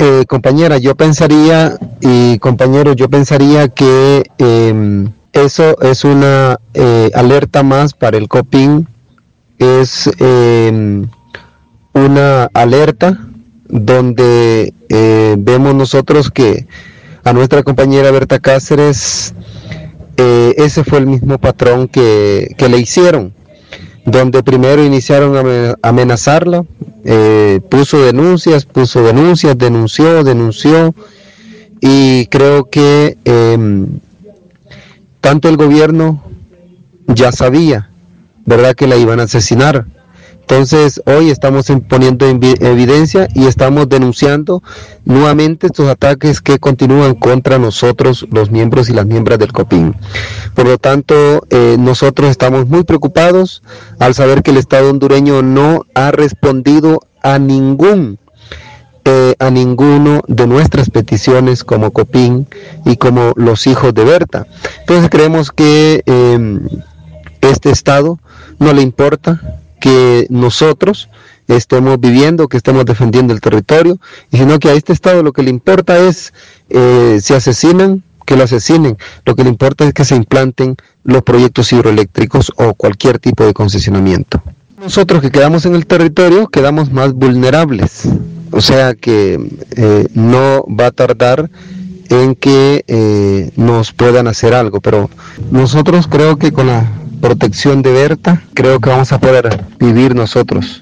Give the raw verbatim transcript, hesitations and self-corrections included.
eh, compañera, yo pensaría, y compañeros, yo pensaría que eh, eso es una eh, alerta más para el COPIN, es eh, una alerta donde eh, vemos nosotros que a nuestra compañera Berta Cáceres, eh, ese fue el mismo patrón que, que le hicieron, donde primero iniciaron a amenazarla, eh, puso denuncias, puso denuncias, denunció, denunció, y creo que eh, tanto el gobierno ya sabía, ¿verdad?, que la iban a asesinar. Entonces hoy estamos poniendo en evidencia y estamos denunciando nuevamente estos ataques que continúan contra nosotros, los miembros y las miembros del COPIN. Por lo tanto, eh, nosotros estamos muy preocupados al saber que el Estado hondureño no ha respondido a ningún eh, a ninguno de nuestras peticiones como COPIN y como los hijos de Berta. Entonces creemos que eh, este Estado no le importa que nosotros estemos viviendo, que estemos defendiendo el territorio, y sino que a este Estado lo que le importa es, eh, si asesinan, que lo asesinen, lo que le importa es que se implanten los proyectos hidroeléctricos o cualquier tipo de concesionamiento. Nosotros que quedamos en el territorio quedamos más vulnerables, o sea que eh, no va a tardar en que eh, nos puedan hacer algo, pero nosotros creo que con la protección de Berta, creo que vamos a poder vivir nosotros.